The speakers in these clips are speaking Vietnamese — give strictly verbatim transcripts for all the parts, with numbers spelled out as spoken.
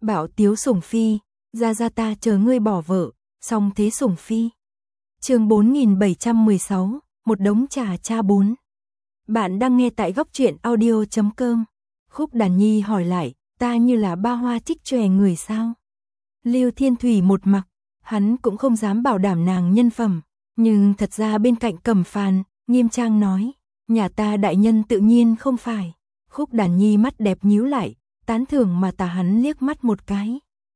Bảo Tiếu Sủng Phi, ra ra ta chờ ngươi bỏ vợ, xong thế Sủng Phi. Chương bốn nghìn bảy trăm mười sáu, một đống trà cha bốn. Bạn đang nghe tại góc truyện audio chấm com. Khúc Đàn Nhi hỏi lại, ta như là ba hoa trích chòe người sao? Lưu Thiên Thủy một mặc, hắn cũng không dám bảo đảm nàng nhân phẩm, nhưng thật ra bên cạnh Cẩm Phàn, nghiêm trang nói, nhà ta đại nhân tự nhiên không phải. Khúc Đàn Nhi mắt đẹp nhíu lại, tán thưởng mà tà hắn liếc mắt một cái.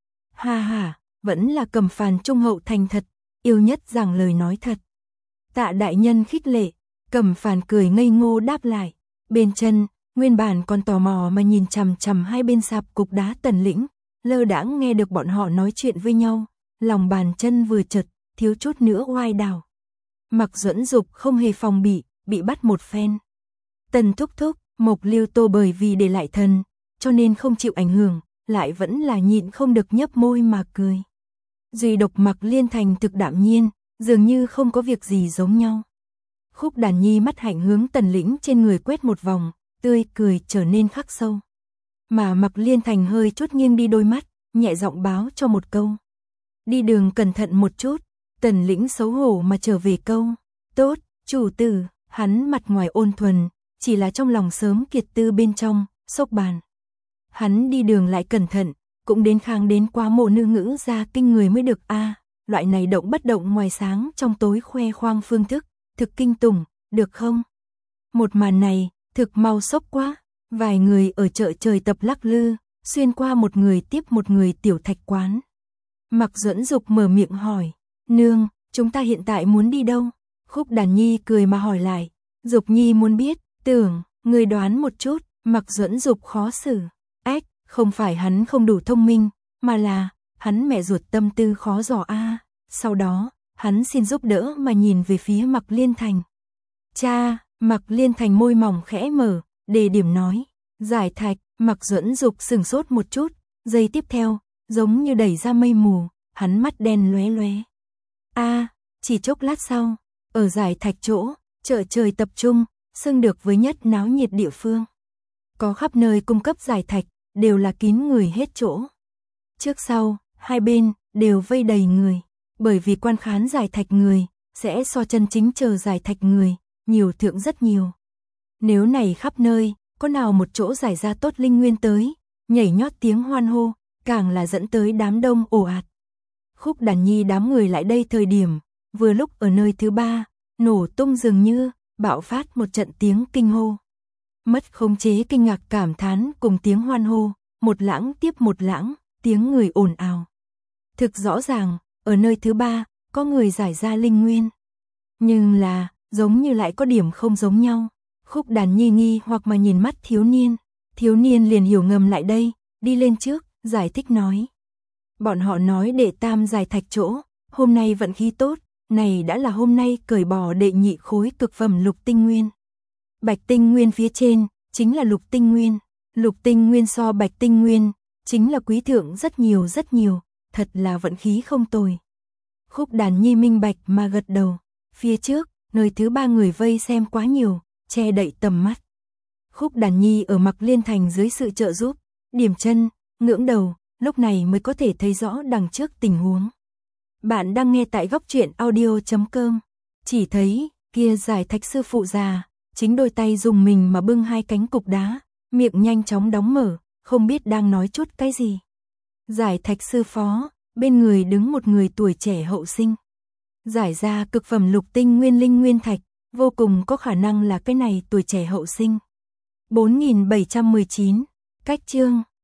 Ha ha, vẫn là Cẩm Phàn trung hậu thành thật, yêu nhất giảng lời nói thật. Tạ đại nhân khích lệ, Cẩm Phàn cười ngây ngô đáp lại. Bên chân, nguyên bản còn tò mò mà nhìn chằm chằm hai bên sạp cục đá Tần Lĩnh, lơ đãng nghe được bọn họ nói chuyện với nhau, lòng bàn chân vừa chật, thiếu chút nữa oai đảo. Mặc Duẫn Dục không hề phòng bị, bị bắt một phen. Tần thúc thúc, Mộc Lưu Tô bởi vì để lại thần, cho nên không chịu ảnh hưởng, lại vẫn là nhịn không được nhấp môi mà cười. Duy độc Mặc Liên Thành thực đạm nhiên, dường như không có việc gì giống nhau. Khúc Đàn Nhi mắt hạnh hướng Tần Lĩnh trên người quét một vòng, tươi cười trở nên khắc sâu. Mà Mặc Liên Thành hơi chút nghiêng đi đôi mắt, nhẹ giọng báo cho một câu. Đi đường cẩn thận một chút. Tần Lĩnh xấu hổ mà trở về câu. Tốt, chủ tử. Hắn mặt ngoài ôn thuần, chỉ là trong lòng sớm kiệt tư bên trong, sốc bàn. Hắn đi đường lại cẩn thận, cũng đến khang đến quá mộ nữ ngữ ra kinh người mới được a. À, loại này động bất động ngoài sáng trong tối khoe khoang phương thức, thực kinh tủng, được không? Một màn này, thực mau sốc quá. Vài người ở chợ trời tập lắc lư, xuyên qua một người tiếp một người tiểu thạch quán. Mặc Duẫn Dục mở miệng hỏi, nương, chúng ta hiện tại muốn đi đâu? Khúc Đàn Nhi cười mà hỏi lại, Dục Nhi muốn biết, tưởng, người đoán một chút. Mặc Duẫn Dục khó xử, ách, không phải hắn không đủ thông minh, mà là, hắn mẹ ruột tâm tư khó dò a. À. Sau đó, hắn xin giúp đỡ mà nhìn về phía Mặc Liên Thành. Cha, Mặc Liên Thành môi mỏng khẽ mở, đề điểm nói, giải thạch. Mặc Duẫn Dục sừng sốt một chút, giây tiếp theo, giống như đẩy ra mây mù, hắn mắt đen lóe lóe. A, à, chỉ chốc lát sau, ở giải thạch chỗ, chợ trời tập trung, xưng được với nhất náo nhiệt địa phương. Có khắp nơi cung cấp giải thạch, đều là kín người hết chỗ. Trước sau, hai bên, đều vây đầy người, bởi vì quan khán giải thạch người, sẽ so chân chính chờ giải thạch người, nhiều thượng rất nhiều. Nếu này khắp nơi, có nào một chỗ giải ra tốt linh nguyên tới, nhảy nhót tiếng hoan hô, càng là dẫn tới đám đông ồ ạt. Khúc Đàn Nhi đám người lại đây thời điểm, vừa lúc ở nơi thứ ba, nổ tung dường như, bạo phát một trận tiếng kinh hô. Mất khống chế kinh ngạc cảm thán cùng tiếng hoan hô, một lãng tiếp một lãng, tiếng người ồn ào. Thực rõ ràng, ở nơi thứ ba, có người giải ra linh nguyên. Nhưng là, giống như lại có điểm không giống nhau. Khúc Đàn Nhi nghi hoặc mà nhìn mắt thiếu niên, thiếu niên liền hiểu ngầm lại đây, đi lên trước, giải thích nói. Bọn họ nói đệ tam giải thạch chỗ, hôm nay vận khí tốt, này đã là hôm nay cởi bỏ đệ nhị khối cực phẩm lục tinh nguyên. Bạch tinh nguyên phía trên, chính là lục tinh nguyên, lục tinh nguyên so bạch tinh nguyên, chính là quý thượng rất nhiều rất nhiều, thật là vận khí không tồi. Khúc Đàn Nhi minh bạch mà gật đầu, phía trước, nơi thứ ba người vây xem quá nhiều, che đậy tầm mắt. Khúc Đàn Nhi ở Mặc Liên Thành dưới sự trợ giúp, điểm chân, ngưỡng đầu, lúc này mới có thể thấy rõ đằng trước tình huống. Bạn đang nghe tại góc truyện audio chấm com. Chỉ thấy, kia giải thạch sư phụ già, chính đôi tay dùng mình mà bưng hai cánh cục đá, miệng nhanh chóng đóng mở, không biết đang nói chút cái gì. Giải thạch sư phó, bên người đứng một người tuổi trẻ hậu sinh. Giải ra cực phẩm lục tinh nguyên linh nguyên thạch, vô cùng có khả năng là cái này tuổi trẻ hậu sinh. bốn nghìn bảy trăm mười chín, cách chương,